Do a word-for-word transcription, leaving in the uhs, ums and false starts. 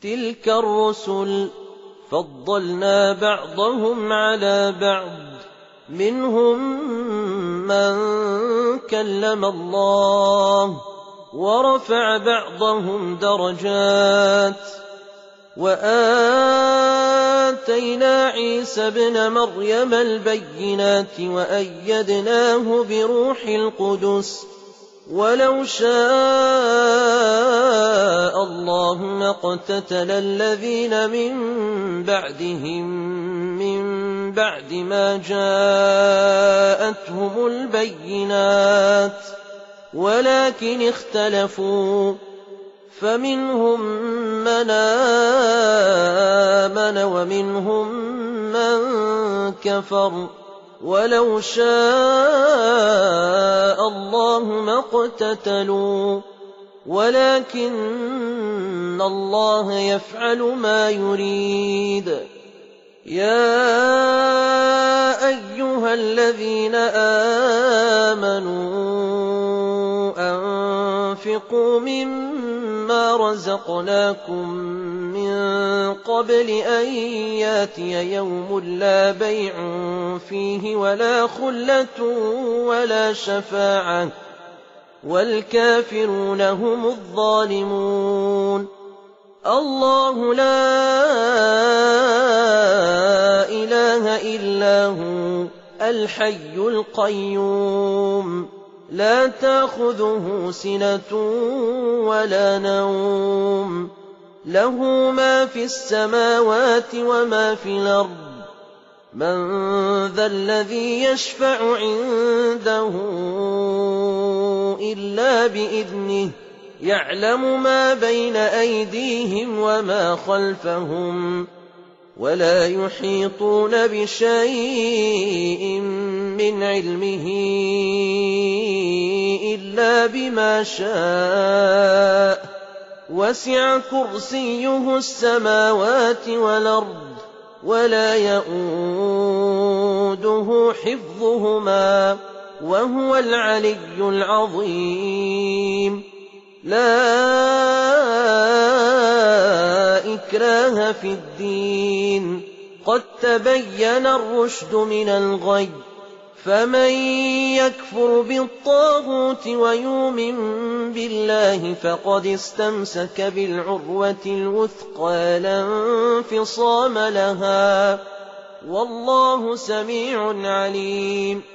تلك الرسل فضلنا بعضهم على بعض منهم من كلم الله ورفع بعضهم درجات وآتينا عيسى ابن مريم البينات وأيدناه بروح القدس ولو شاء الله ما اقتتل الذين من بعدهم من بعد ما جاءتهم البينات ولكن اختلفوا فمنهم من آمن ومنهم من كفر ولو شاء الله ما اقتتلوا ولكن الله يفعل ما يريد. يا أيها الذين آمنوا أنفقوا مما رزقناكم من قبل أن ياتي يوم لا بيع فيه ولا خلة ولا شفاعة والكافرون هم الظالمون. الله لا إله إلا هو الحي القيوم لا تأخذه سنة ولا نوم له ما في السماوات وما في الأرض. من ذا الذي يشفع عنده إلا بإذنه يعلم ما بين أيديهم وما خلفهم ولا يحيطون بشيء من علمه إلا بما شاء وسع كرسيه السماوات والأرض ولا يؤوده حفظهما وهو العلي العظيم. لا إكراه في الدين قد تبين الرشد من الغي فمن يكفر بالطاغوت ويؤمن بالله فقد استمسك بالعروة الوثقى لا انفصام لها والله سميع عليم.